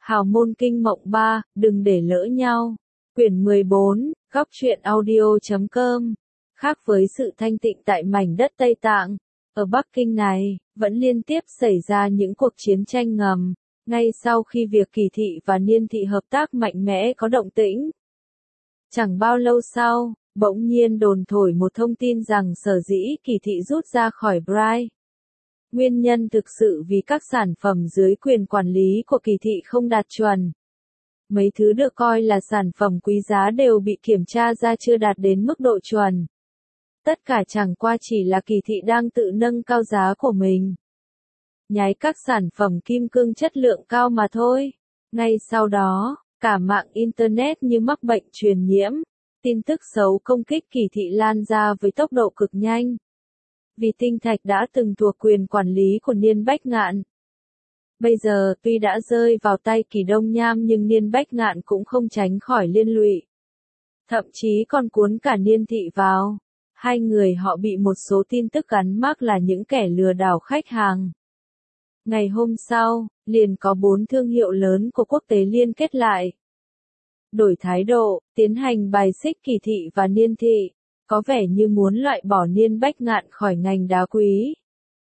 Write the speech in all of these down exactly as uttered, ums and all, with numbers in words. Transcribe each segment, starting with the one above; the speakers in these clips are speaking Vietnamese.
Hào môn kinh mộng ba, đừng để lỡ nhau. Quyển mười bốn, góc truyện audio chấm com. Khác với sự thanh tịnh tại mảnh đất Tây Tạng, ở Bắc Kinh này, vẫn liên tiếp xảy ra những cuộc chiến tranh ngầm, ngay sau khi việc Kỳ Thị và Niên Thị hợp tác mạnh mẽ có động tĩnh. Chẳng bao lâu sau, bỗng nhiên đồn thổi một thông tin rằng sở dĩ Kỳ Thị rút ra khỏi Bright. Nguyên nhân thực sự vì các sản phẩm dưới quyền quản lý của Kỳ Thị không đạt chuẩn. Mấy thứ được coi là sản phẩm quý giá đều bị kiểm tra ra chưa đạt đến mức độ chuẩn. Tất cả chẳng qua chỉ là Kỳ Thị đang tự nâng cao giá của mình. Nhái các sản phẩm kim cương chất lượng cao mà thôi. Ngay sau đó, cả mạng Internet như mắc bệnh truyền nhiễm. Tin tức xấu công kích Kỳ Thị lan ra với tốc độ cực nhanh. Vì tinh thạch đã từng thuộc quyền quản lý của Niên Bách Ngạn. Bây giờ tuy đã rơi vào tay Kỳ Đông Nham nhưng Niên Bách Ngạn cũng không tránh khỏi liên lụy. Thậm chí còn cuốn cả Niên Thị vào. Hai người họ bị một số tin tức gắn mác là những kẻ lừa đảo khách hàng. Ngày hôm sau, liền có bốn thương hiệu lớn của quốc tế liên kết lại. Đổi thái độ, tiến hành bài xích Kỳ Thị và Niên Thị, có vẻ như muốn loại bỏ Niên Bách Ngạn khỏi ngành đá quý.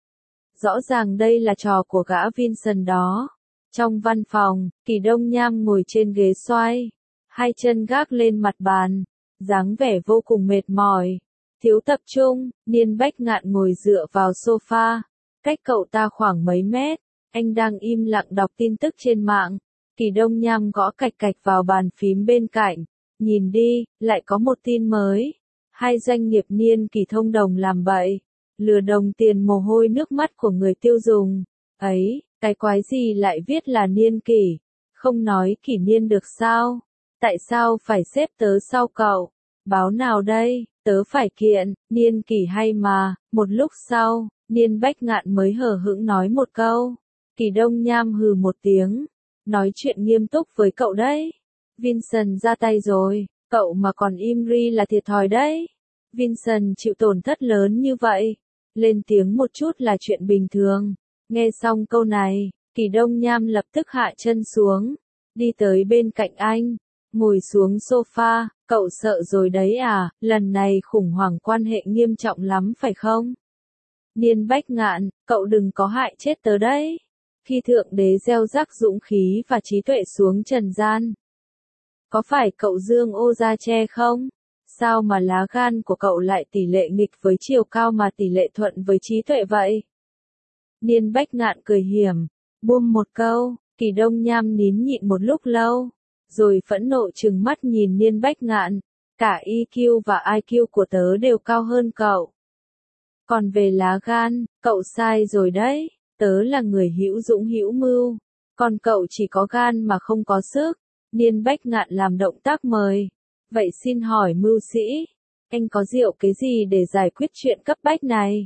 Rõ ràng đây là trò của gã Vincent đó. Trong văn phòng, Kỳ Đông Nham ngồi trên ghế xoay, hai chân gác lên mặt bàn, dáng vẻ vô cùng mệt mỏi, thiếu tập trung. Niên Bách Ngạn ngồi dựa vào sofa, cách cậu ta khoảng mấy mét, anh đang im lặng đọc tin tức trên mạng. Kỳ Đông Nham gõ cạch cạch vào bàn phím bên cạnh, nhìn đi, lại có một tin mới. Hai doanh nghiệp Niên Kỳ thông đồng làm bậy, lừa đồng tiền mồ hôi nước mắt của người tiêu dùng. Ấy, cái quái gì lại viết là Niên Kỳ, không nói Kỳ Niên được sao? Tại sao phải xếp tớ sau cậu? Báo nào đây, tớ phải kiện, Niên Kỳ hay mà. Một lúc sau, Niên Bách Ngạn mới hờ hững nói một câu. Kỳ Đông Nham hừ một tiếng, nói chuyện nghiêm túc với cậu đấy. Vincent ra tay rồi, cậu mà còn im ri là thiệt thòi đấy. Vincent chịu tổn thất lớn như vậy, lên tiếng một chút là chuyện bình thường. Nghe xong câu này, Kỳ Đông Nham lập tức hạ chân xuống, đi tới bên cạnh anh, ngồi xuống sofa. Cậu sợ rồi đấy à, lần này khủng hoảng quan hệ nghiêm trọng lắm phải không? Niên Bách Ngạn, cậu đừng có hại chết tớ đấy. Khi Thượng Đế gieo rắc dũng khí và trí tuệ xuống trần gian, có phải cậu dương ô ra che không? Sao mà lá gan của cậu lại tỷ lệ nghịch với chiều cao mà tỷ lệ thuận với trí tuệ vậy? Niên Bách Ngạn cười hiểm, buông một câu. Kỳ Đông Nham nín nhịn một lúc lâu, rồi phẫn nộ trừng mắt nhìn Niên Bách Ngạn. Cả e quy và i kiu của tớ đều cao hơn cậu. Còn về lá gan, cậu sai rồi đấy. Tớ là người hữu dũng hữu mưu, còn cậu chỉ có gan mà không có sức. Niên Bách Ngạn làm động tác mời. Vậy xin hỏi mưu sĩ, anh có rượu cái gì để giải quyết chuyện cấp bách này?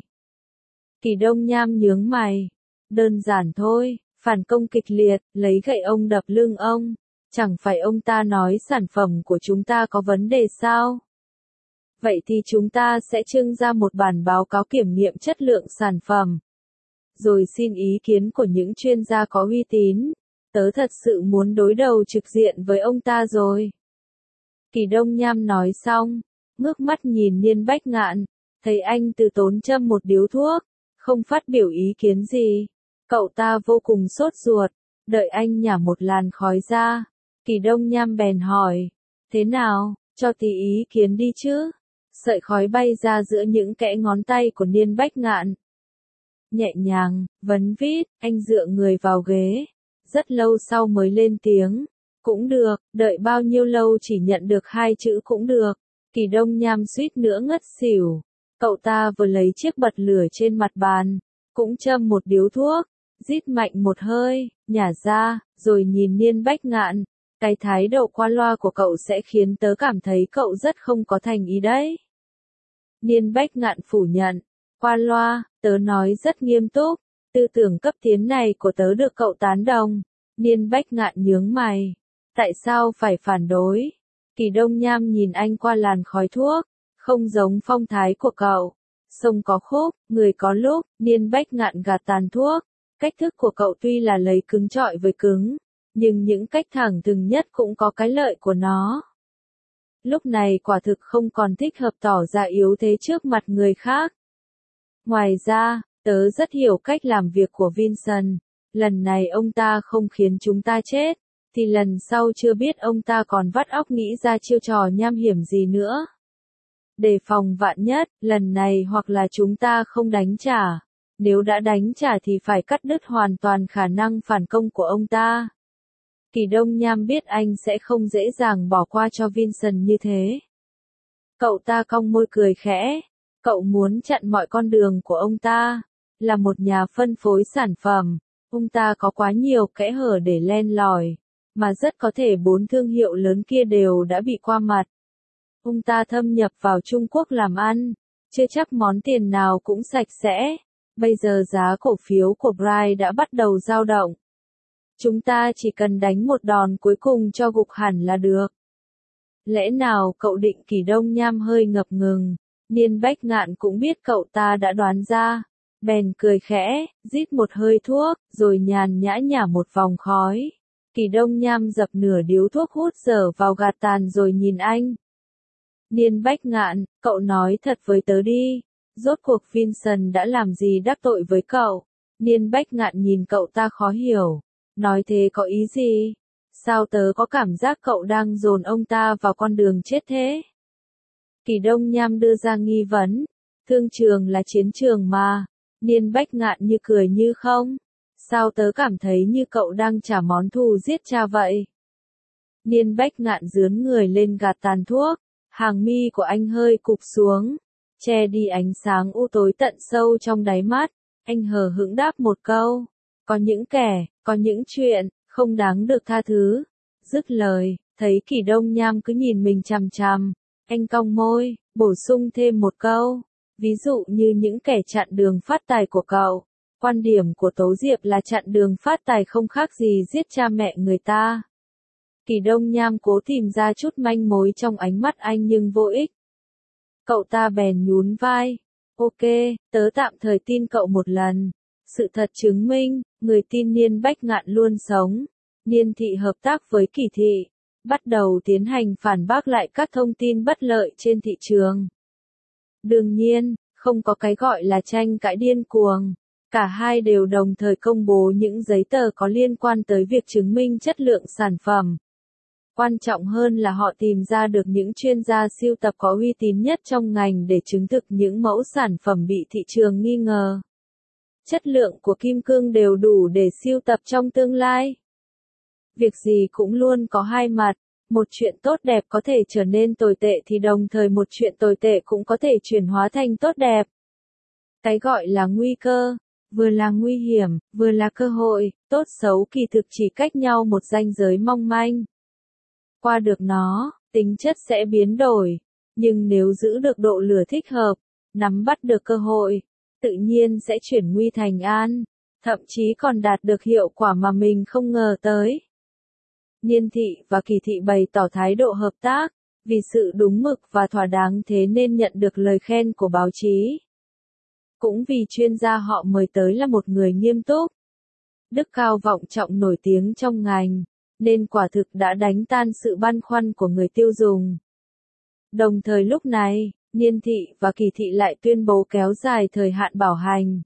Kỳ Đông Nham nhướng mày. Đơn giản thôi, phản công kịch liệt, lấy gậy ông đập lưng ông. Chẳng phải ông ta nói sản phẩm của chúng ta có vấn đề sao? Vậy thì chúng ta sẽ trưng ra một bản báo cáo kiểm nghiệm chất lượng sản phẩm, rồi xin ý kiến của những chuyên gia có uy tín. Tớ thật sự muốn đối đầu trực diện với ông ta rồi. Kỳ Đông Nham nói xong, ngước mắt nhìn Niên Bách Ngạn, thấy anh từ tốn châm một điếu thuốc, không phát biểu ý kiến gì. Cậu ta vô cùng sốt ruột, đợi anh nhả một làn khói ra. Kỳ Đông Nham bèn hỏi, thế nào, cho tí ý kiến đi chứ? Sợi khói bay ra giữa những kẽ ngón tay của Niên Bách Ngạn. Nhẹ nhàng, vấn vít, anh dựa người vào ghế. Rất lâu sau mới lên tiếng. Cũng được, đợi bao nhiêu lâu chỉ nhận được hai chữ cũng được. Kỳ Đông Nham suýt nữa ngất xỉu. Cậu ta vừa lấy chiếc bật lửa trên mặt bàn, cũng châm một điếu thuốc, rít mạnh một hơi, nhả ra, rồi nhìn Niên Bách Ngạn. Cái thái độ qua loa của cậu sẽ khiến tớ cảm thấy cậu rất không có thành ý đấy. Niên Bách Ngạn phủ nhận. Qua loa, tớ nói rất nghiêm túc. Tư tưởng cấp tiến này của tớ được cậu tán đồng. Niên Bách Ngạn nhướng mày. Tại sao phải phản đối? Kỳ Đông Nham nhìn anh qua làn khói thuốc. Không giống phong thái của cậu. Sông có khúc, người có lúc. Niên Bách Ngạn gạt tàn thuốc. Cách thức của cậu tuy là lấy cứng trọi với cứng, nhưng những cách thẳng thừng nhất cũng có cái lợi của nó. Lúc này quả thực không còn thích hợp tỏ ra yếu thế trước mặt người khác. Ngoài ra, tớ rất hiểu cách làm việc của Vincent. Lần này ông ta không khiến chúng ta chết, thì lần sau chưa biết ông ta còn vắt óc nghĩ ra chiêu trò nham hiểm gì nữa. Đề phòng vạn nhất, lần này hoặc là chúng ta không đánh trả. Nếu đã đánh trả thì phải cắt đứt hoàn toàn khả năng phản công của ông ta. Kỳ Đông Nham biết anh sẽ không dễ dàng bỏ qua cho Vincent như thế. Cậu ta cong môi cười khẽ. Cậu muốn chặn mọi con đường của ông ta. Là một nhà phân phối sản phẩm, ông ta có quá nhiều kẽ hở để len lỏi, mà rất có thể bốn thương hiệu lớn kia đều đã bị qua mặt. Ông ta thâm nhập vào Trung Quốc làm ăn, chưa chắc món tiền nào cũng sạch sẽ. Bây giờ giá cổ phiếu của Bright đã bắt đầu dao động. Chúng ta chỉ cần đánh một đòn cuối cùng cho gục hẳn là được. Lẽ nào cậu định? Kỳ Đông Nham hơi ngập ngừng. Niên Bách Ngạn cũng biết cậu ta đã đoán ra. Bèn cười khẽ, rít một hơi thuốc, rồi nhàn nhã nhả một vòng khói. Kỳ Đông Nham dập nửa điếu thuốc hút dở vào gạt tàn rồi nhìn anh. Niên Bách Ngạn, cậu nói thật với tớ đi. Rốt cuộc Vincent đã làm gì đắc tội với cậu? Niên Bách Ngạn nhìn cậu ta khó hiểu. Nói thế có ý gì? Sao tớ có cảm giác cậu đang dồn ông ta vào con đường chết thế? Kỳ Đông Nham đưa ra nghi vấn. Thương trường là chiến trường mà. Niên Bách Ngạn như cười như không. Sao tớ cảm thấy như cậu đang trả món thù giết cha vậy? Niên Bách Ngạn dướn người lên gạt tàn thuốc. Hàng mi của anh hơi cụp xuống, che đi ánh sáng u tối tận sâu trong đáy mắt. Anh hờ hững đáp một câu. Có những kẻ, có những chuyện, không đáng được tha thứ. Dứt lời, thấy Kỳ Đông Nham cứ nhìn mình chằm chằm. Anh cong môi, bổ sung thêm một câu. Ví dụ như những kẻ chặn đường phát tài của cậu. Quan điểm của Tố Diệp là chặn đường phát tài không khác gì giết cha mẹ người ta. Kỳ Đông Nham cố tìm ra chút manh mối trong ánh mắt anh nhưng vô ích. Cậu ta bèn nhún vai. Ok, tớ tạm thời tin cậu một lần. Sự thật chứng minh, người tin Niên Bách Ngạn luôn sống. Niên thị hợp tác với Kỳ thị, bắt đầu tiến hành phản bác lại các thông tin bất lợi trên thị trường. Đương nhiên, không có cái gọi là tranh cãi điên cuồng. Cả hai đều đồng thời công bố những giấy tờ có liên quan tới việc chứng minh chất lượng sản phẩm. Quan trọng hơn là họ tìm ra được những chuyên gia sưu tập có uy tín nhất trong ngành để chứng thực những mẫu sản phẩm bị thị trường nghi ngờ. Chất lượng của kim cương đều đủ để sưu tập trong tương lai. Việc gì cũng luôn có hai mặt, một chuyện tốt đẹp có thể trở nên tồi tệ thì đồng thời một chuyện tồi tệ cũng có thể chuyển hóa thành tốt đẹp. Cái gọi là nguy cơ, vừa là nguy hiểm, vừa là cơ hội, tốt xấu kỳ thực chỉ cách nhau một ranh giới mong manh. Qua được nó, tính chất sẽ biến đổi, nhưng nếu giữ được độ lửa thích hợp, nắm bắt được cơ hội, tự nhiên sẽ chuyển nguy thành an, thậm chí còn đạt được hiệu quả mà mình không ngờ tới. Niên thị và Kỳ thị bày tỏ thái độ hợp tác, vì sự đúng mực và thỏa đáng thế nên nhận được lời khen của báo chí. Cũng vì chuyên gia họ mời tới là một người nghiêm túc, đức cao vọng trọng nổi tiếng trong ngành, nên quả thực đã đánh tan sự băn khoăn của người tiêu dùng. Đồng thời lúc này, Niên thị và Kỳ thị lại tuyên bố kéo dài thời hạn bảo hành.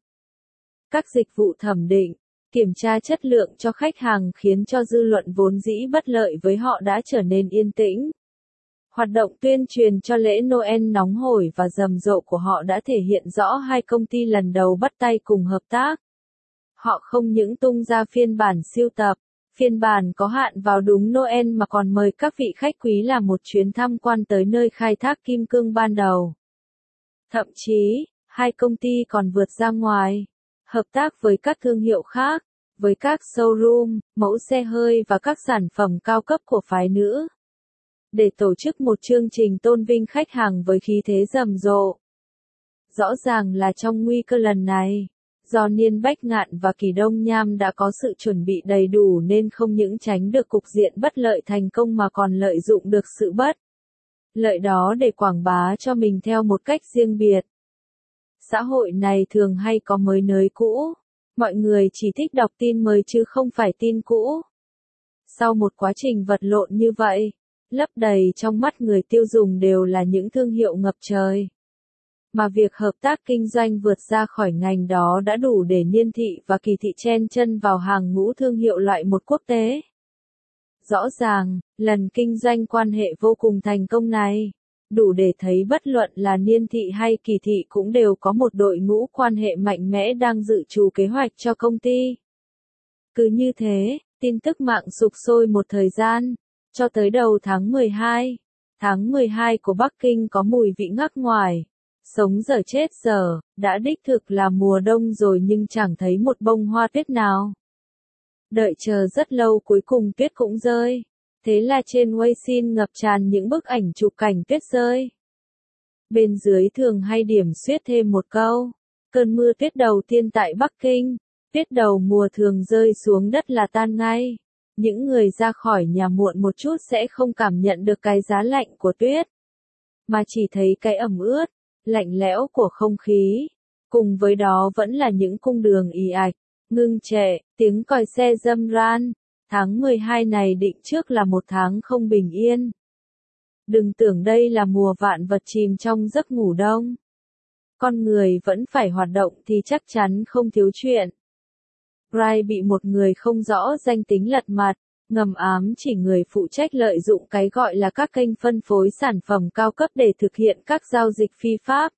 Các dịch vụ thẩm định, kiểm tra chất lượng cho khách hàng khiến cho dư luận vốn dĩ bất lợi với họ đã trở nên yên tĩnh. Hoạt động tuyên truyền cho lễ Noel nóng hổi và rầm rộ của họ đã thể hiện rõ hai công ty lần đầu bắt tay cùng hợp tác. Họ không những tung ra phiên bản sưu tập, phiên bản có hạn vào đúng Noel mà còn mời các vị khách quý làm một chuyến tham quan tới nơi khai thác kim cương ban đầu. Thậm chí, hai công ty còn vượt ra ngoài, hợp tác với các thương hiệu khác, với các showroom, mẫu xe hơi và các sản phẩm cao cấp của phái nữ, để tổ chức một chương trình tôn vinh khách hàng với khí thế rầm rộ. Rõ ràng là trong nguy cơ lần này, do Niên Bách Ngạn và Kỳ Đông Nham đã có sự chuẩn bị đầy đủ nên không những tránh được cục diện bất lợi thành công mà còn lợi dụng được sự bất lợi đó để quảng bá cho mình theo một cách riêng biệt. Xã hội này thường hay có mới nới cũ, mọi người chỉ thích đọc tin mới chứ không phải tin cũ. Sau một quá trình vật lộn như vậy, lấp đầy trong mắt người tiêu dùng đều là những thương hiệu ngập trời. Mà việc hợp tác kinh doanh vượt ra khỏi ngành đó đã đủ để Niên Thị và Kỳ Thị chen chân vào hàng ngũ thương hiệu loại một quốc tế. Rõ ràng, lần kinh doanh quan hệ vô cùng thành công này, đủ để thấy bất luận là Niên Thị hay Kỳ Thị cũng đều có một đội ngũ quan hệ mạnh mẽ đang dự trù kế hoạch cho công ty. Cứ như thế, tin tức mạng sục sôi một thời gian, cho tới đầu tháng mười hai. Tháng mười hai của Bắc Kinh có mùi vị ngắc ngoài. Sống giờ chết giờ, đã đích thực là mùa đông rồi nhưng chẳng thấy một bông hoa tuyết nào. Đợi chờ rất lâu cuối cùng tuyết cũng rơi. Thế là trên Weixin ngập tràn những bức ảnh chụp cảnh tuyết rơi. Bên dưới thường hay điểm xuyết thêm một câu. Cơn mưa tuyết đầu tiên tại Bắc Kinh. Tuyết đầu mùa thường rơi xuống đất là tan ngay. Những người ra khỏi nhà muộn một chút sẽ không cảm nhận được cái giá lạnh của tuyết. Mà chỉ thấy cái ẩm ướt, lạnh lẽo của không khí. Cùng với đó vẫn là những cung đường ì ạch, ngưng trệ, tiếng còi xe râm ran. Tháng mười hai này định trước là một tháng không bình yên. Đừng tưởng đây là mùa vạn vật chìm trong giấc ngủ đông. Con người vẫn phải hoạt động thì chắc chắn không thiếu chuyện. Bright bị một người không rõ danh tính lật mặt, ngầm ám chỉ người phụ trách lợi dụng cái gọi là các kênh phân phối sản phẩm cao cấp để thực hiện các giao dịch phi pháp.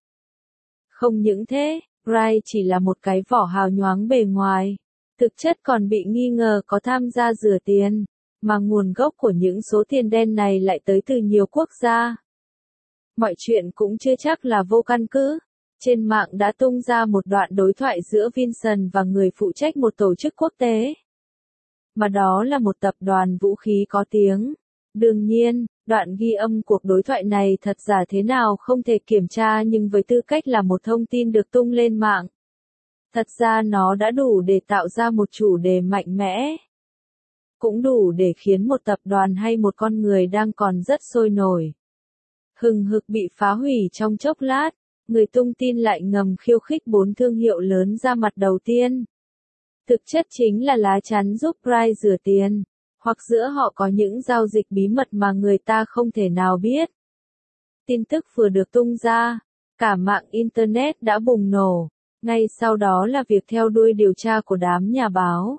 Không những thế, Bright chỉ là một cái vỏ hào nhoáng bề ngoài, thực chất còn bị nghi ngờ có tham gia rửa tiền, mà nguồn gốc của những số tiền đen này lại tới từ nhiều quốc gia. Mọi chuyện cũng chưa chắc là vô căn cứ. Trên mạng đã tung ra một đoạn đối thoại giữa Vincent và người phụ trách một tổ chức quốc tế. Mà đó là một tập đoàn vũ khí có tiếng. Đương nhiên, đoạn ghi âm cuộc đối thoại này thật giả thế nào không thể kiểm tra nhưng với tư cách là một thông tin được tung lên mạng. Thật ra nó đã đủ để tạo ra một chủ đề mạnh mẽ. Cũng đủ để khiến một tập đoàn hay một con người đang còn rất sôi nổi, hừng hực bị phá hủy trong chốc lát. Người tung tin lại ngầm khiêu khích bốn thương hiệu lớn ra mặt đầu tiên. Thực chất chính là lá chắn giúp Bright rửa tiền, hoặc giữa họ có những giao dịch bí mật mà người ta không thể nào biết. Tin tức vừa được tung ra, cả mạng Internet đã bùng nổ, ngay sau đó là việc theo đuôi điều tra của đám nhà báo.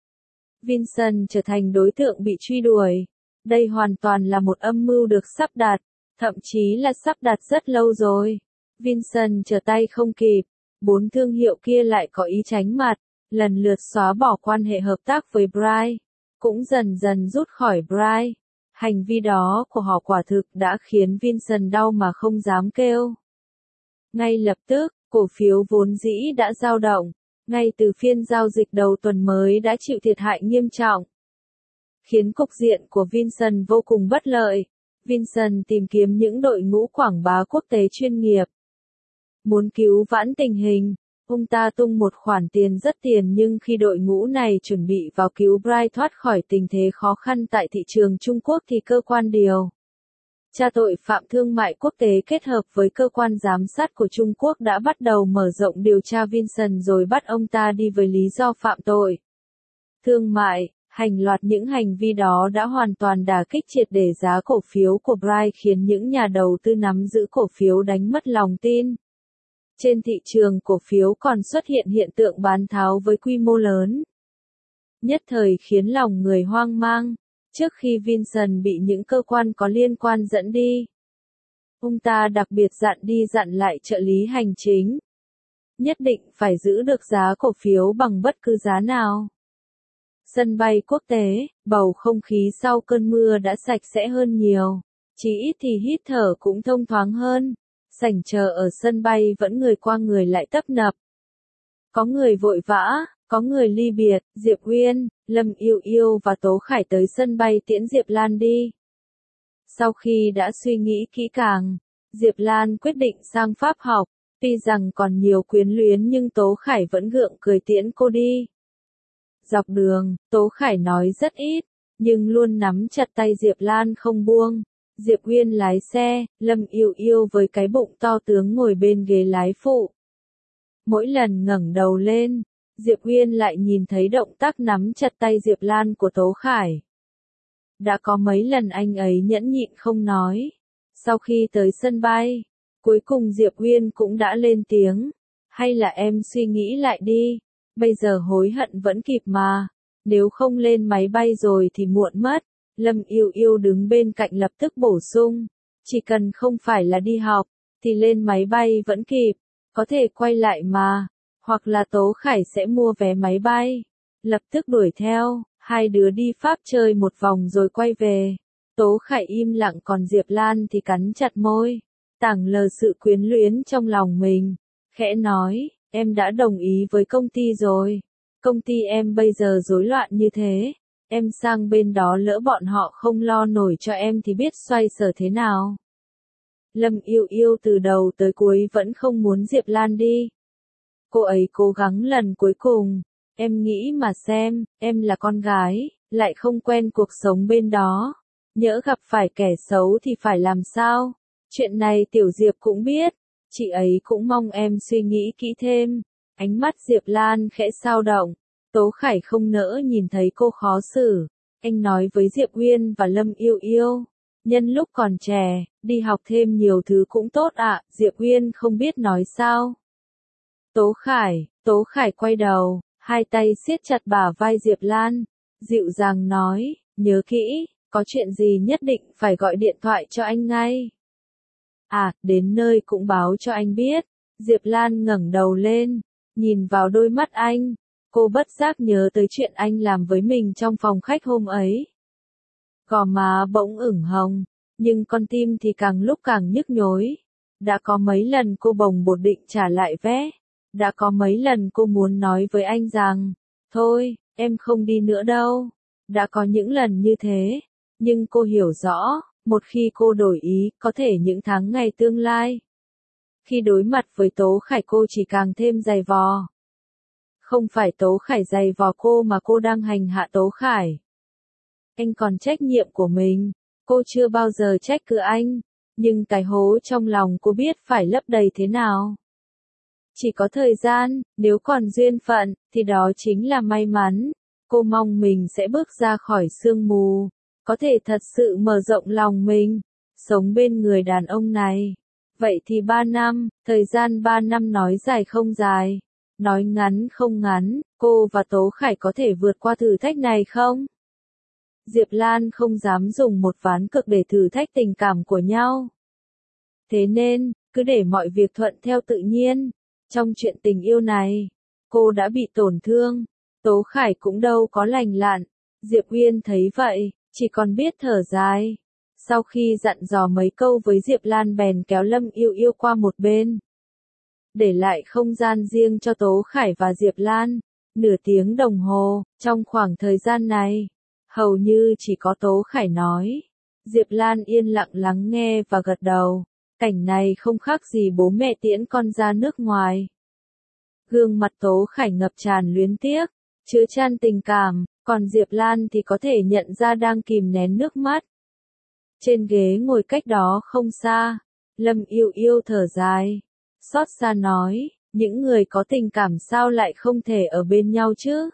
Vincent trở thành đối tượng bị truy đuổi. Đây hoàn toàn là một âm mưu được sắp đặt, thậm chí là sắp đặt rất lâu rồi. Vincent trở tay không kịp, bốn thương hiệu kia lại có ý tránh mặt, lần lượt xóa bỏ quan hệ hợp tác với Bright, cũng dần dần rút khỏi Bright. Hành vi đó của họ quả thực đã khiến Vincent đau mà không dám kêu. Ngay lập tức, cổ phiếu vốn dĩ đã dao động, ngay từ phiên giao dịch đầu tuần mới đã chịu thiệt hại nghiêm trọng, khiến cục diện của Vincent vô cùng bất lợi. Vincent tìm kiếm những đội ngũ quảng bá quốc tế chuyên nghiệp. Muốn cứu vãn tình hình, ông ta tung một khoản tiền rất tiền nhưng khi đội ngũ này chuẩn bị vào cứu Bright thoát khỏi tình thế khó khăn tại thị trường Trung Quốc thì cơ quan điều tra tội phạm thương mại quốc tế kết hợp với cơ quan giám sát của Trung Quốc đã bắt đầu mở rộng điều tra Vincent rồi bắt ông ta đi với lý do phạm tội thương mại. Hành loạt những hành vi đó đã hoàn toàn đả kích triệt để giá cổ phiếu của Bright khiến những nhà đầu tư nắm giữ cổ phiếu đánh mất lòng tin. Trên thị trường cổ phiếu còn xuất hiện hiện tượng bán tháo với quy mô lớn. Nhất thời khiến lòng người hoang mang, trước khi Vincent bị những cơ quan có liên quan dẫn đi. Ông ta đặc biệt dặn đi dặn lại trợ lý hành chính. Nhất định phải giữ được giá cổ phiếu bằng bất cứ giá nào. Sân bay quốc tế, bầu không khí sau cơn mưa đã sạch sẽ hơn nhiều. Chỉ ít thì hít thở cũng thông thoáng hơn. Sảnh chờ ở sân bay vẫn người qua người lại tấp nập. Có người vội vã, có người ly biệt. Diệp Uyên, Lâm Yêu Yêu và Tố Khải tới sân bay tiễn Diệp Lan đi. Sau khi đã suy nghĩ kỹ càng, Diệp Lan quyết định sang Pháp học. Tuy rằng còn nhiều quyến luyến nhưng Tố Khải vẫn gượng cười tiễn cô đi. Dọc đường, Tố Khải nói rất ít, nhưng luôn nắm chặt tay Diệp Lan không buông. Diệp Uyên lái xe, Lâm Yêu Yêu với cái bụng to tướng ngồi bên ghế lái phụ. Mỗi lần ngẩng đầu lên, Diệp Uyên lại nhìn thấy động tác nắm chặt tay Diệp Lan của Tố Khải. Đã có mấy lần anh ấy nhẫn nhịn không nói. Sau khi tới sân bay, cuối cùng Diệp Uyên cũng đã lên tiếng. Hay là em suy nghĩ lại đi, bây giờ hối hận vẫn kịp mà. Nếu không lên máy bay rồi thì muộn mất. Lâm Yêu Yêu đứng bên cạnh lập tức bổ sung. Chỉ cần không phải là đi học, thì lên máy bay vẫn kịp. Có thể quay lại mà. Hoặc là Tố Khải sẽ mua vé máy bay. Lập tức đuổi theo. Hai đứa đi Pháp chơi một vòng rồi quay về. Tố Khải im lặng còn Diệp Lan thì cắn chặt môi. Tảng lờ sự quyến luyến trong lòng mình. Khẽ nói, em đã đồng ý với công ty rồi. Công ty em bây giờ rối loạn như thế. Em sang bên đó lỡ bọn họ không lo nổi cho em thì biết xoay sở thế nào. Lâm Yêu Yêu từ đầu tới cuối vẫn không muốn Diệp Lan đi. Cô ấy cố gắng lần cuối cùng. Em nghĩ mà xem, em là con gái, lại không quen cuộc sống bên đó. Nhỡ gặp phải kẻ xấu thì phải làm sao? Chuyện này Tiểu Diệp cũng biết. Chị ấy cũng mong em suy nghĩ kỹ thêm. Ánh mắt Diệp Lan khẽ dao động. Tố Khải không nỡ nhìn thấy cô khó xử. Anh nói với Diệp Uyên và Lâm Yêu Yêu. Nhân lúc còn trẻ, đi học thêm nhiều thứ cũng tốt ạ. Diệp Uyên không biết nói sao. Tố Khải, Tố Khải quay đầu, hai tay siết chặt bả vai Diệp Lan. Dịu dàng nói, nhớ kỹ, có chuyện gì nhất định phải gọi điện thoại cho anh ngay. À, đến nơi cũng báo cho anh biết. Diệp Lan ngẩng đầu lên, nhìn vào đôi mắt anh. Cô bất giác nhớ tới chuyện anh làm với mình trong phòng khách hôm ấy. Gò má bỗng ửng hồng, nhưng con tim thì càng lúc càng nhức nhối. Đã có mấy lần cô bồng bột định trả lại vé. Đã có mấy lần cô muốn nói với anh rằng, thôi, em không đi nữa đâu. Đã có những lần như thế, nhưng cô hiểu rõ, một khi cô đổi ý, có thể những tháng ngày tương lai. Khi đối mặt với Tố Khải cô chỉ càng thêm dày vò. Không phải Tố Khải dày vò cô mà cô đang hành hạ Tố Khải. Anh còn trách nhiệm của mình, cô chưa bao giờ trách cứ anh, nhưng cái hố trong lòng cô biết phải lấp đầy thế nào. Chỉ có thời gian, nếu còn duyên phận, thì đó chính là may mắn. Cô mong mình sẽ bước ra khỏi sương mù, có thể thật sự mở rộng lòng mình, sống bên người đàn ông này. Vậy thì ba năm, thời gian ba năm nói dài không dài, nói ngắn không ngắn, cô và Tố Khải có thể vượt qua thử thách này không? Diệp Lan không dám dùng một ván cược để thử thách tình cảm của nhau. Thế nên, cứ để mọi việc thuận theo tự nhiên. Trong chuyện tình yêu này, cô đã bị tổn thương, Tố Khải cũng đâu có lành lặn. Diệp Uyên thấy vậy, chỉ còn biết thở dài. Sau khi dặn dò mấy câu với Diệp Lan bèn kéo Lâm Yêu Yêu qua một bên. Để lại không gian riêng cho Tố Khải và Diệp Lan. Nửa tiếng đồng hồ, trong khoảng thời gian này, hầu như chỉ có Tố Khải nói. Diệp Lan yên lặng lắng nghe và gật đầu. Cảnh này không khác gì bố mẹ tiễn con ra nước ngoài. Gương mặt Tố Khải ngập tràn luyến tiếc, chứa chan tình cảm, còn Diệp Lan thì có thể nhận ra đang kìm nén nước mắt. Trên ghế ngồi cách đó không xa, Lâm Yêu Yêu thở dài, xót xa nói, những người có tình cảm sao lại không thể ở bên nhau chứ?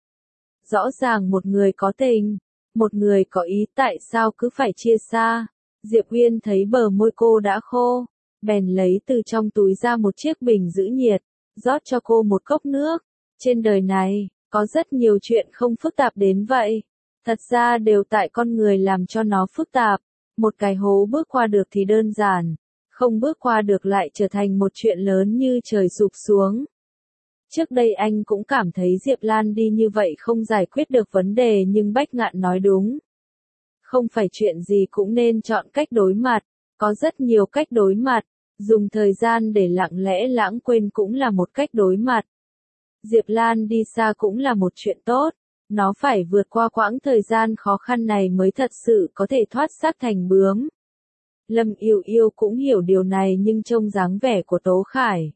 Rõ ràng một người có tình, một người có ý tại sao cứ phải chia xa? Diệp Uyên thấy bờ môi cô đã khô, bèn lấy từ trong túi ra một chiếc bình giữ nhiệt, rót cho cô một cốc nước. Trên đời này, có rất nhiều chuyện không phức tạp đến vậy. Thật ra đều tại con người làm cho nó phức tạp. Một cái hố bước qua được thì đơn giản, không bước qua được lại trở thành một chuyện lớn như trời sụp xuống. Trước đây anh cũng cảm thấy Diệp Lan đi như vậy không giải quyết được vấn đề nhưng Bách Ngạn nói đúng. Không phải chuyện gì cũng nên chọn cách đối mặt, có rất nhiều cách đối mặt, dùng thời gian để lặng lẽ lãng quên cũng là một cách đối mặt. Diệp Lan đi xa cũng là một chuyện tốt, nó phải vượt qua quãng thời gian khó khăn này mới thật sự có thể thoát xác thành bướm. Lâm Yêu Yêu cũng hiểu điều này nhưng trông dáng vẻ của Tố Khải,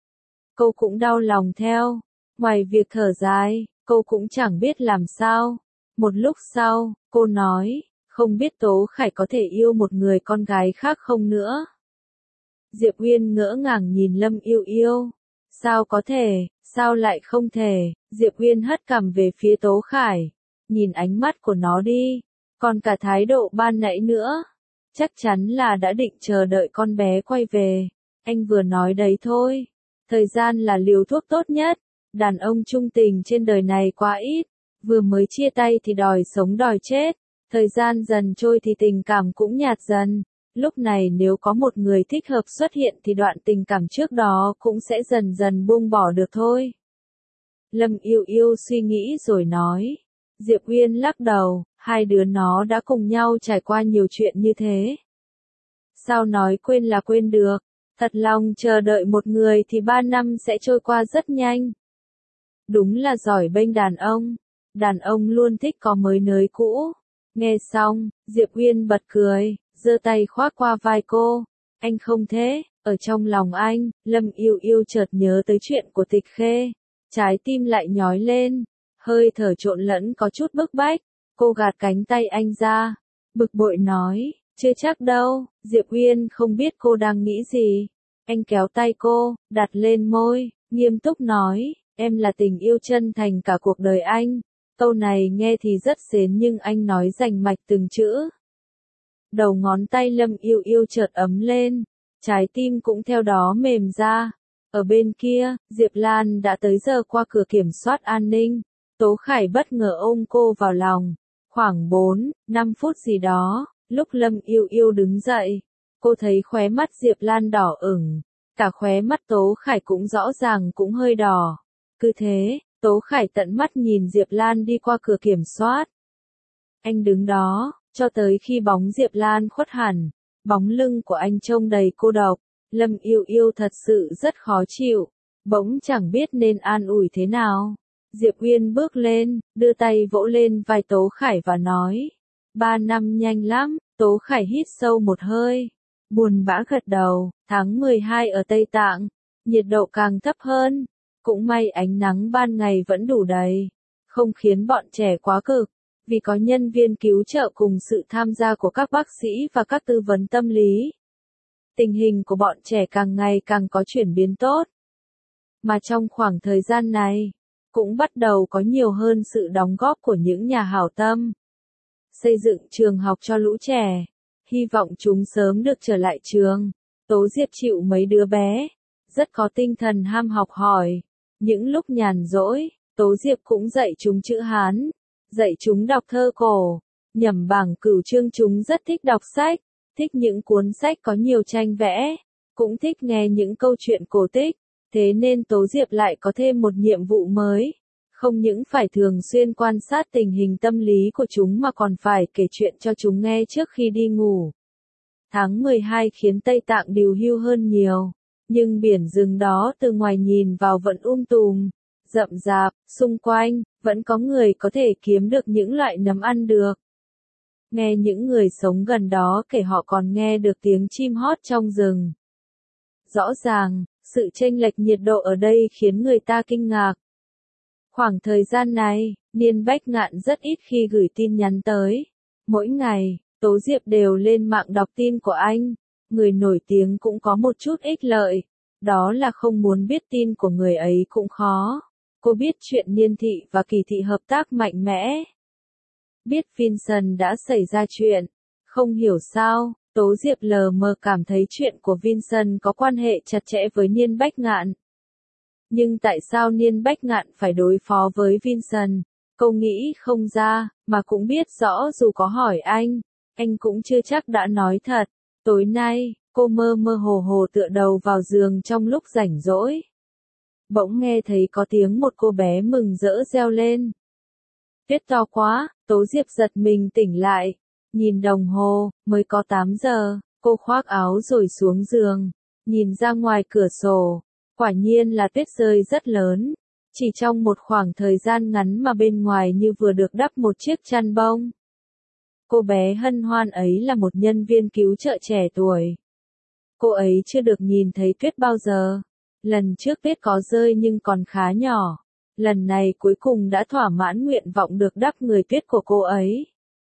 cô cũng đau lòng theo, ngoài việc thở dài, cô cũng chẳng biết làm sao. Một lúc sau, cô nói, không biết Tố Khải có thể yêu một người con gái khác không nữa. Diệp Uyên ngỡ ngàng nhìn Lâm Yêu Yêu. Sao có thể, sao lại không thể? Diệp Uyên hất cằm về phía Tố Khải. Nhìn ánh mắt của nó đi. còn cả thái độ ban nãy nữa. Chắc chắn là đã định chờ đợi con bé quay về. Anh vừa nói đấy thôi. Thời gian là liều thuốc tốt nhất. Đàn ông trung tình trên đời này quá ít. Vừa mới chia tay thì đòi sống đòi chết. Thời gian dần trôi thì tình cảm cũng nhạt dần. Lúc này nếu có một người thích hợp xuất hiện thì đoạn tình cảm trước đó cũng sẽ dần dần buông bỏ được thôi. Lâm Yêu Yêu suy nghĩ rồi nói. Diệp Uyên lắc đầu, hai đứa nó đã cùng nhau trải qua nhiều chuyện như thế. Sao nói quên là quên được, thật lòng chờ đợi một người thì ba năm sẽ trôi qua rất nhanh. Đúng là giỏi bênh đàn ông, đàn ông luôn thích có mới nới cũ. Nghe xong, Diệp Uyên bật cười, giơ tay khoác qua vai cô. Anh không thế, ở trong lòng anh, Lâm Yêu Yêu chợt nhớ tới chuyện của Tịch Khê. Trái tim lại nhói lên, hơi thở trộn lẫn có chút bức bách. Cô gạt cánh tay anh ra, bực bội nói, chưa chắc đâu. Diệp Uyên không biết cô đang nghĩ gì. Anh kéo tay cô, đặt lên môi, nghiêm túc nói, em là tình yêu chân thành cả cuộc đời anh. Câu này nghe thì rất xến nhưng anh nói rành mạch từng chữ. Đầu ngón tay Lâm Yêu Yêu chợt ấm lên, trái tim cũng theo đó mềm ra. Ở bên kia, Diệp Lan đã tới giờ qua cửa kiểm soát an ninh. Tố Khải bất ngờ ôm cô vào lòng. Khoảng bốn, năm phút gì đó, lúc Lâm Yêu Yêu đứng dậy, cô thấy khóe mắt Diệp Lan đỏ ửng, cả khóe mắt Tố Khải cũng rõ ràng cũng hơi đỏ. Cứ thế, Tố Khải tận mắt nhìn Diệp Lan đi qua cửa kiểm soát. Anh đứng đó, cho tới khi bóng Diệp Lan khuất hẳn, bóng lưng của anh trông đầy cô độc. Lâm Yêu Yêu thật sự rất khó chịu, bỗng chẳng biết nên an ủi thế nào. Diệp Uyên bước lên, đưa tay vỗ lên vai Tố Khải và nói, ba năm nhanh lắm. Tố Khải hít sâu một hơi, buồn bã gật đầu. Tháng mười hai ở Tây Tạng, nhiệt độ càng thấp hơn, cũng may ánh nắng ban ngày vẫn đủ đầy, không khiến bọn trẻ quá cực, vì có nhân viên cứu trợ cùng sự tham gia của các bác sĩ và các tư vấn tâm lý. Tình hình của bọn trẻ càng ngày càng có chuyển biến tốt. Mà trong khoảng thời gian này, cũng bắt đầu có nhiều hơn sự đóng góp của những nhà hảo tâm. Xây dựng trường học cho lũ trẻ, hy vọng chúng sớm được trở lại trường. Tố Diệp chịu mấy đứa bé, rất có tinh thần ham học hỏi. Những lúc nhàn rỗi, Tố Diệp cũng dạy chúng chữ Hán, dạy chúng đọc thơ cổ, nhẩm bảng cửu chương. Chúng rất thích đọc sách, thích những cuốn sách có nhiều tranh vẽ, cũng thích nghe những câu chuyện cổ tích. Thế nên Tố Diệp lại có thêm một nhiệm vụ mới, không những phải thường xuyên quan sát tình hình tâm lý của chúng mà còn phải kể chuyện cho chúng nghe trước khi đi ngủ. Tháng mười hai khiến Tây Tạng điều hưu hơn nhiều, nhưng biển rừng đó từ ngoài nhìn vào vẫn um tùm, rậm rạp, xung quanh, vẫn có người có thể kiếm được những loại nấm ăn được. Nghe những người sống gần đó kể họ còn nghe được tiếng chim hót trong rừng. Rõ ràng, sự chênh lệch nhiệt độ ở đây khiến người ta kinh ngạc. Khoảng thời gian này, Niên Bách Ngạn rất ít khi gửi tin nhắn tới. Mỗi ngày, Tố Diệp đều lên mạng đọc tin của anh. Người nổi tiếng cũng có một chút ích lợi, đó là không muốn biết tin của người ấy cũng khó. Cô biết chuyện Niên Thị và Kỳ Thị hợp tác mạnh mẽ. Biết Vincent đã xảy ra chuyện. Không hiểu sao, Tố Diệp lờ mờ cảm thấy chuyện của Vincent có quan hệ chặt chẽ với Niên Bách Ngạn. Nhưng tại sao Niên Bách Ngạn phải đối phó với Vincent? Cô nghĩ không ra, mà cũng biết rõ dù có hỏi anh, anh cũng chưa chắc đã nói thật. Tối nay, cô mơ mơ hồ hồ tựa đầu vào giường trong lúc rảnh rỗi. Bỗng nghe thấy có tiếng một cô bé mừng rỡ reo lên. Tuyết to quá, Tố Diệp giật mình tỉnh lại. Nhìn đồng hồ, mới có tám giờ, cô khoác áo rồi xuống giường. Nhìn ra ngoài cửa sổ, quả nhiên là tuyết rơi rất lớn. Chỉ trong một khoảng thời gian ngắn mà bên ngoài như vừa được đắp một chiếc chăn bông. Cô bé hân hoan ấy là một nhân viên cứu trợ trẻ tuổi. Cô ấy chưa được nhìn thấy tuyết bao giờ. Lần trước tuyết có rơi nhưng còn khá nhỏ. Lần này cuối cùng đã thỏa mãn nguyện vọng được đắp người tuyết của cô ấy.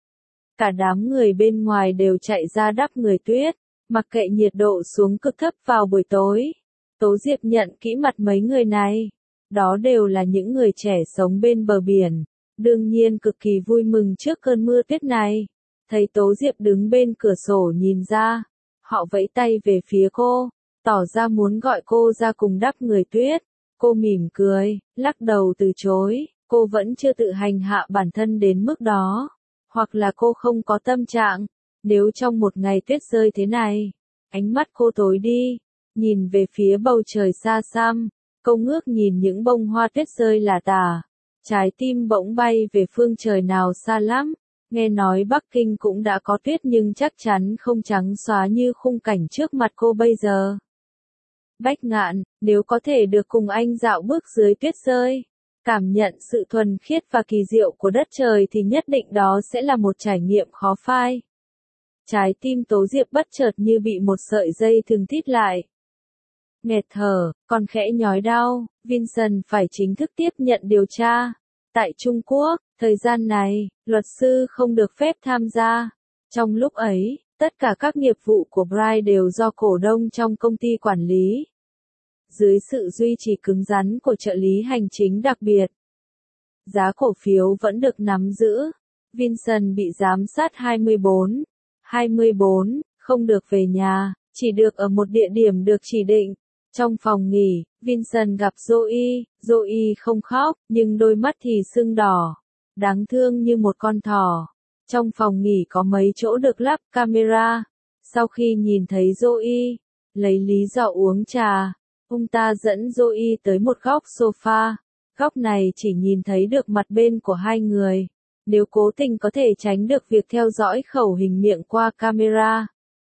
Cả đám người bên ngoài đều chạy ra đắp người tuyết, mặc kệ nhiệt độ xuống cực thấp vào buổi tối. Tố Diệp nhận kỹ mặt mấy người này. Đó đều là những người trẻ sống bên bờ biển, đương nhiên cực kỳ vui mừng trước cơn mưa tuyết này. Thấy Tố Diệp đứng bên cửa sổ nhìn ra, họ vẫy tay về phía cô, tỏ ra muốn gọi cô ra cùng đắp người tuyết. Cô mỉm cười, lắc đầu từ chối, cô vẫn chưa tự hành hạ bản thân đến mức đó, hoặc là cô không có tâm trạng. Nếu trong một ngày tuyết rơi thế này, ánh mắt cô tối đi, nhìn về phía bầu trời xa xăm, cô ngước nhìn những bông hoa tuyết rơi lả tả, trái tim bỗng bay về phương trời nào xa lắm. Nghe nói Bắc Kinh cũng đã có tuyết nhưng chắc chắn không trắng xóa như khung cảnh trước mặt cô bây giờ. Bách Ngạn, nếu có thể được cùng anh dạo bước dưới tuyết rơi, cảm nhận sự thuần khiết và kỳ diệu của đất trời thì nhất định đó sẽ là một trải nghiệm khó phai. Trái tim Tố Diệp bất chợt như bị một sợi dây thừng thít lại. Nghẹt thở, còn khẽ nhói đau, Vincent phải chính thức tiếp nhận điều tra. Tại Trung Quốc, thời gian này, luật sư không được phép tham gia. Trong lúc ấy, tất cả các nghiệp vụ của Bright đều do cổ đông trong công ty quản lý. Dưới sự duy trì cứng rắn của trợ lý hành chính đặc biệt, giá cổ phiếu vẫn được nắm giữ. Vincent bị giám sát hai mươi bốn, hai mươi bốn, không được về nhà, chỉ được ở một địa điểm được chỉ định. Trong phòng nghỉ, Vincent gặp Zoe, Zoe không khóc, nhưng đôi mắt thì sưng đỏ, đáng thương như một con thỏ. Trong phòng nghỉ có mấy chỗ được lắp camera. Sau khi nhìn thấy Zoe, lấy lý do uống trà, ông ta dẫn Zoe tới một góc sofa. Góc này chỉ nhìn thấy được mặt bên của hai người. Nếu cố tình có thể tránh được việc theo dõi khẩu hình miệng qua camera.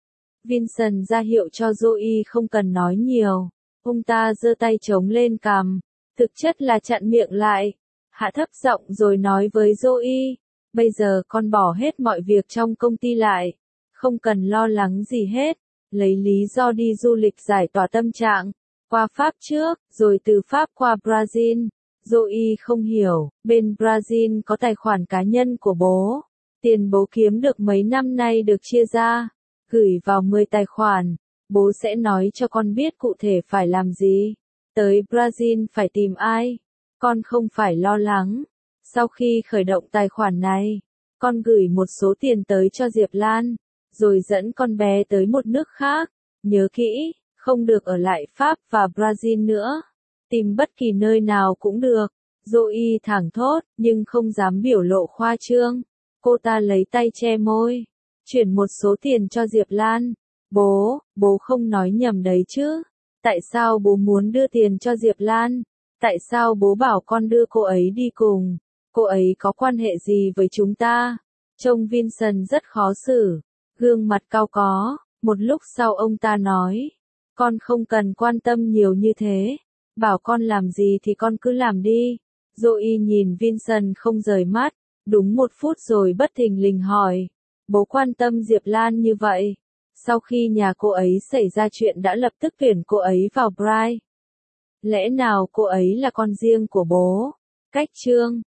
Vincent ra hiệu cho Zoe không cần nói nhiều. Ông ta giơ tay chống lên cằm, thực chất là chặn miệng lại. Hạ thấp giọng rồi nói với Zoe, bây giờ con bỏ hết mọi việc trong công ty lại, không cần lo lắng gì hết, lấy lý do đi du lịch giải tỏa tâm trạng, qua Pháp trước, rồi từ Pháp qua Brazil. Zoe không hiểu, bên Brazil có tài khoản cá nhân của bố, tiền bố kiếm được mấy năm nay được chia ra, gửi vào mười tài khoản, bố sẽ nói cho con biết cụ thể phải làm gì, tới Brazil phải tìm ai, con không phải lo lắng. Sau khi khởi động tài khoản này, con gửi một số tiền tới cho Diệp Lan, rồi dẫn con bé tới một nước khác, nhớ kỹ, không được ở lại Pháp và Brazil nữa, tìm bất kỳ nơi nào cũng được. Zoe thẳng thốt, nhưng không dám biểu lộ khoa trương. Cô ta lấy tay che môi, chuyển một số tiền cho Diệp Lan. Bố, bố không nói nhầm đấy chứ? Tại sao bố muốn đưa tiền cho Diệp Lan? Tại sao bố bảo con đưa cô ấy đi cùng? Cô ấy có quan hệ gì với chúng ta? Trông Vincent rất khó xử, gương mặt cau có. Một lúc sau ông ta nói, con không cần quan tâm nhiều như thế, bảo con làm gì thì con cứ làm đi. Zoe nhìn Vincent không rời mắt, đúng một phút rồi bất thình lình hỏi, bố quan tâm Diệp Lan như vậy? Sau khi nhà cô ấy xảy ra chuyện đã lập tức tuyển cô ấy vào Bright. Lẽ nào cô ấy là con riêng của bố? Cách chương